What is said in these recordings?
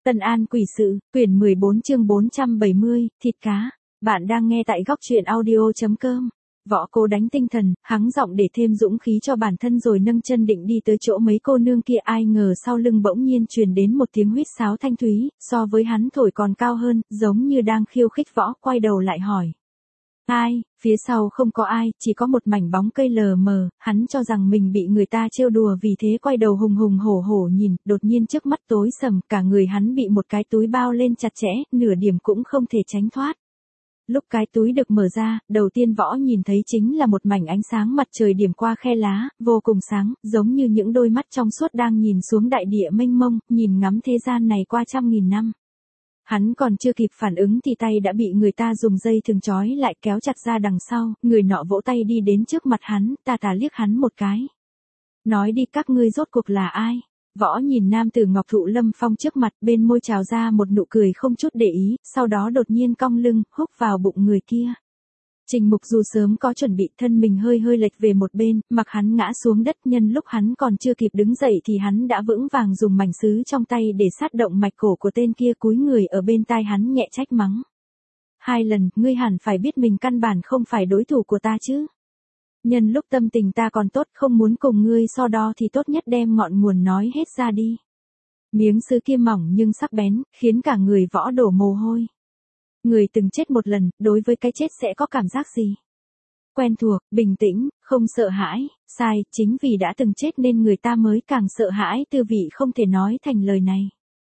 Tân An Quỷ Sự, quyển 14 chương 470, thịt cá. Bạn đang nghe tại góc truyện audio.com. Võ cố đánh tinh thần, hắng giọng để thêm dũng khí cho bản thân rồi nâng chân định đi tới chỗ mấy cô nương kia, ai ngờ sau lưng bỗng nhiên truyền đến một tiếng huýt sáo thanh thúy, so với hắn thổi còn cao hơn, giống như đang khiêu khích. Võ quay đầu lại hỏi. Ai? Phía sau không có ai, chỉ có một mảnh bóng cây lờ mờ, hắn cho rằng mình bị người ta trêu đùa, vì thế quay đầu hùng hùng hổ hổ nhìn, đột nhiên trước mắt tối sầm, cả người hắn bị một cái túi bao lên chặt chẽ, nửa điểm cũng không thể tránh thoát. Lúc cái túi được mở ra, đầu tiên Võ nhìn thấy chính là một mảnh ánh sáng mặt trời điểm qua khe lá, vô cùng sáng, giống như những đôi mắt trong suốt đang nhìn xuống đại địa mênh mông, nhìn ngắm thế gian này qua trăm nghìn năm. Hắn còn chưa kịp phản ứng thì tay đã bị người ta dùng dây thừng trói lại, kéo chặt ra đằng sau, người nọ vỗ tay đi đến trước mặt hắn, tà tà liếc hắn một cái. Nói đi, các ngươi rốt cuộc là ai? Võ nhìn nam tử ngọc thụ lâm phong trước mặt, bên môi trào ra một nụ cười không chút để ý, sau đó đột nhiên cong lưng, húc vào bụng người kia. Trình Mục Du sớm có chuẩn bị, thân mình hơi hơi lệch về một bên, mặc hắn ngã xuống đất, nhân lúc hắn còn chưa kịp đứng dậy thì hắn đã vững vàng dùng mảnh sứ trong tay để sát động mạch cổ của tên kia, cúi người ở bên tai hắn nhẹ trách mắng. 2 lần, ngươi hẳn phải biết mình căn bản không phải đối thủ của ta chứ. Nhân lúc tâm tình ta còn tốt, không muốn cùng ngươi so đo thì tốt nhất đem ngọn nguồn nói hết ra đi. Miếng sứ kia mỏng nhưng sắc bén, khiến cả người Võ đổ mồ hôi. Người từng chết một lần, đối với cái chết sẽ có cảm giác gì? Quen thuộc, bình tĩnh, không sợ hãi. Sai, chính vì đã từng chết nên người ta mới càng sợ hãi, tư vị không thể nói thành lời này.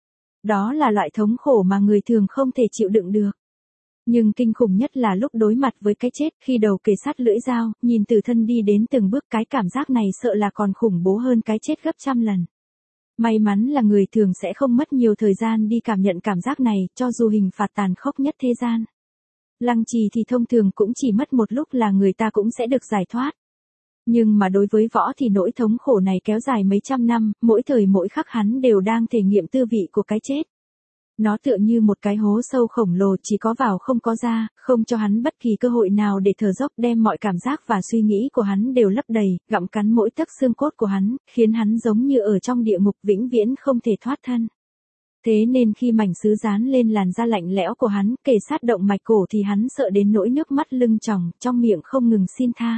Đó là loại thống khổ mà người thường không thể chịu đựng được. Nhưng kinh khủng nhất là lúc đối mặt với cái chết, khi đầu kề sát lưỡi dao, nhìn từ thân đi đến từng bước, cái cảm giác này sợ là còn khủng bố hơn cái chết gấp trăm lần. May mắn là người thường sẽ không mất nhiều thời gian đi cảm nhận cảm giác này, cho dù hình phạt tàn khốc nhất thế gian. Lăng trì thì thông thường cũng chỉ mất một lúc là người ta cũng sẽ được giải thoát. Nhưng mà đối với Võ thì nỗi thống khổ này kéo dài mấy trăm năm, mỗi thời mỗi khắc hắn đều đang thể nghiệm tư vị của cái chết. Nó tựa như một cái hố sâu khổng lồ, chỉ có vào không có ra, không cho hắn bất kỳ cơ hội nào để thở dốc, đem mọi cảm giác và suy nghĩ của hắn đều lấp đầy, gặm cắn mỗi tấc xương cốt của hắn, khiến hắn giống như ở trong địa ngục vĩnh viễn không thể thoát thân. Thế nên khi mảnh sứ dán lên làn da lạnh lẽo của hắn, kề sát động mạch cổ thì hắn sợ đến nỗi nước mắt lưng tròng, trong miệng không ngừng xin tha.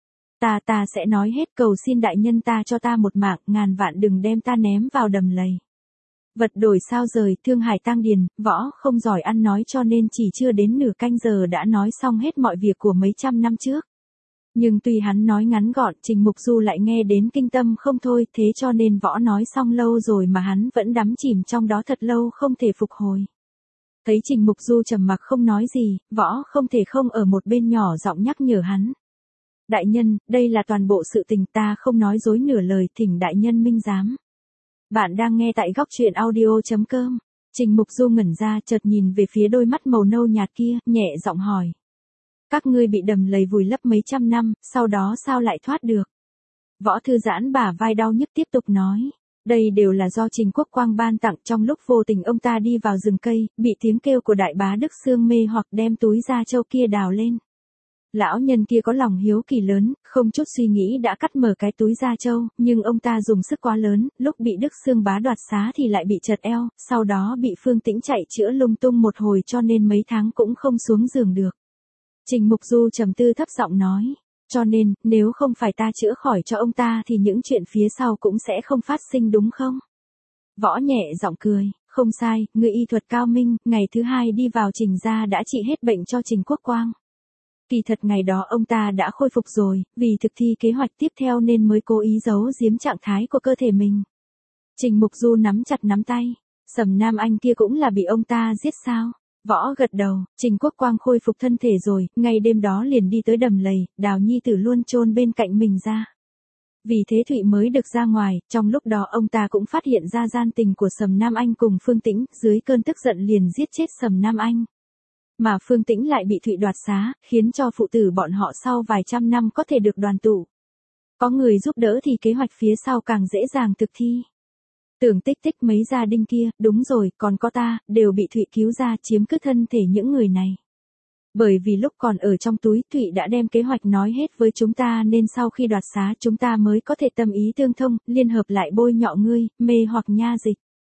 Ta sẽ nói hết, cầu xin đại nhân ta cho ta một mạng, ngàn vạn đừng đem ta ném vào đầm lầy. Vật đổi sao rời, thương hải tang điền. Võ không giỏi ăn nói cho nên chỉ chưa đến nửa canh giờ đã nói xong hết mọi việc của mấy trăm năm trước. Nhưng tuy hắn nói ngắn gọn, Trình Mục Du lại nghe đến kinh tâm không thôi, thế cho nên Võ nói xong lâu rồi mà hắn vẫn đắm chìm trong đó thật lâu không thể phục hồi. Thấy Trình Mục Du trầm mặc không nói gì, Võ không thể không ở một bên nhỏ giọng nhắc nhở hắn. Đại nhân, đây là toàn bộ sự tình, ta không nói dối nửa lời, thỉnh đại nhân minh giám. Bạn đang nghe tại góc truyện audio.com. Trình Mục Du ngẩn ra, chợt nhìn về phía đôi mắt màu nâu nhạt kia, nhẹ giọng hỏi. Các ngươi bị đầm lầy vùi lấp mấy trăm năm, sau đó sao lại thoát được? Võ thư giãn bả vai đau nhức tiếp tục nói. Đây đều là do Trình Quốc Quang ban tặng, trong lúc vô tình ông ta đi vào rừng cây, bị tiếng kêu của đại bá Đức Xương mê hoặc, đem túi da trâu kia đào lên. Lão nhân kia có lòng hiếu kỳ lớn, không chút suy nghĩ đã cắt mở cái túi da trâu, nhưng ông ta dùng sức quá lớn, lúc bị Đức Xương bá đoạt xá thì lại bị chật eo, sau đó bị Phương Tĩnh chạy chữa lung tung một hồi cho nên mấy tháng cũng không xuống giường được. Trình Mục Du trầm tư thấp giọng nói, cho nên, nếu không phải ta chữa khỏi cho ông ta thì những chuyện phía sau cũng sẽ không phát sinh đúng không? Võ nhẹ giọng cười, không sai, người y thuật cao minh, ngày thứ 2 đi vào Trình gia đã trị hết bệnh cho Trình Quốc Quang. Kỳ thật ngày đó ông ta đã khôi phục rồi, vì thực thi kế hoạch tiếp theo nên mới cố ý giấu giếm trạng thái của cơ thể mình. Trình Mục Du nắm chặt nắm tay, Sầm Nam Anh kia cũng là bị ông ta giết sao? Võ gật đầu, Trình Quốc Quang khôi phục thân thể rồi, ngay đêm đó liền đi tới đầm lầy, đào nhi tử luôn chôn bên cạnh mình ra. Vì thế Thụy mới được ra ngoài, trong lúc đó ông ta cũng phát hiện ra gian tình của Sầm Nam Anh cùng Phương Tĩnh, dưới cơn tức giận liền giết chết Sầm Nam Anh. Mà Phương Tĩnh lại bị Thụy đoạt xá, khiến cho phụ tử bọn họ sau vài trăm năm có thể được đoàn tụ. Có người giúp đỡ thì kế hoạch phía sau càng dễ dàng thực thi. Tưởng tích tích mấy gia đình kia, đúng rồi, còn có ta, đều bị Thụy cứu ra, chiếm cứ thân thể những người này. Bởi vì lúc còn ở trong túi, Thụy đã đem kế hoạch nói hết với chúng ta nên sau khi đoạt xá chúng ta mới có thể tâm ý tương thông, liên hợp lại bôi nhọ ngươi, mê hoặc nha dịch.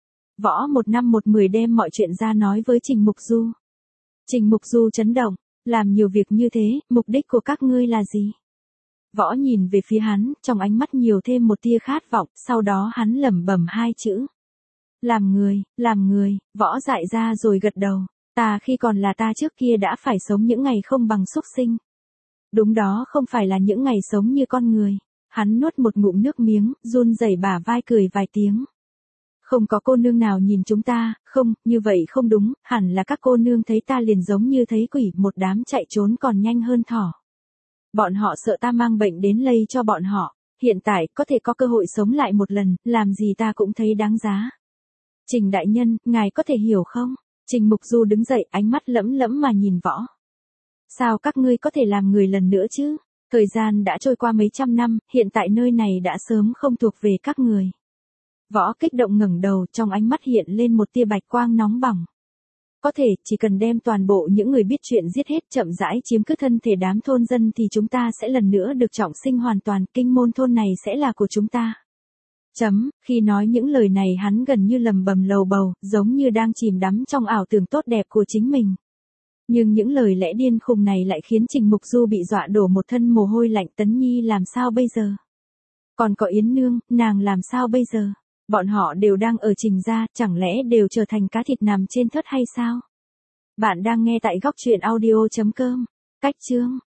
Võ 1 năm 1 10 đem mọi chuyện ra nói với Trình Mục Du. Trình Mục Du chấn động, làm nhiều việc như thế, mục đích của các ngươi là gì? Võ nhìn về phía hắn, trong ánh mắt nhiều thêm một tia khát vọng, sau đó hắn lẩm bẩm hai chữ. Làm người, Võ dại ra rồi gật đầu. Ta khi còn là ta trước kia đã phải sống những ngày không bằng súc sinh. Đúng đó, không phải là những ngày sống như con người. Hắn nuốt một ngụm nước miếng, run rẩy bả vai cười vài tiếng. Không có cô nương nào nhìn chúng ta, không, như vậy không đúng, hẳn là các cô nương thấy ta liền giống như thấy quỷ, một đám chạy trốn còn nhanh hơn thỏ. Bọn họ sợ ta mang bệnh đến lây cho bọn họ, hiện tại có thể có cơ hội sống lại một lần, làm gì ta cũng thấy đáng giá. Trình đại nhân, ngài có thể hiểu không? Trình Mục Du đứng dậy, ánh mắt lẫm lẫm mà nhìn Võ. Sao các ngươi có thể làm người lần nữa chứ? Thời gian đã trôi qua mấy trăm năm, hiện tại nơi này đã sớm không thuộc về các người. Võ kích động ngẩng đầu, trong ánh mắt hiện lên một tia bạch quang nóng bỏng. Có thể, chỉ cần đem toàn bộ những người biết chuyện giết hết, chậm rãi chiếm cứ thân thể đám thôn dân thì chúng ta sẽ lần nữa được trọng sinh hoàn toàn, kinh môn thôn này sẽ là của chúng ta. Khi nói những lời này hắn gần như lầm bầm lầu bầu, giống như đang chìm đắm trong ảo tưởng tốt đẹp của chính mình. Nhưng những lời lẽ điên khùng này lại khiến Trình Mục Du bị dọa đổ một thân mồ hôi lạnh. Tấn Nhi làm sao bây giờ? Còn có Yến Nương, nàng làm sao bây giờ? Bọn họ đều đang ở Trình gia, chẳng lẽ đều trở thành cá thịt nằm trên thớt hay sao? Bạn đang nghe tại góc truyện audio.com. Cách chương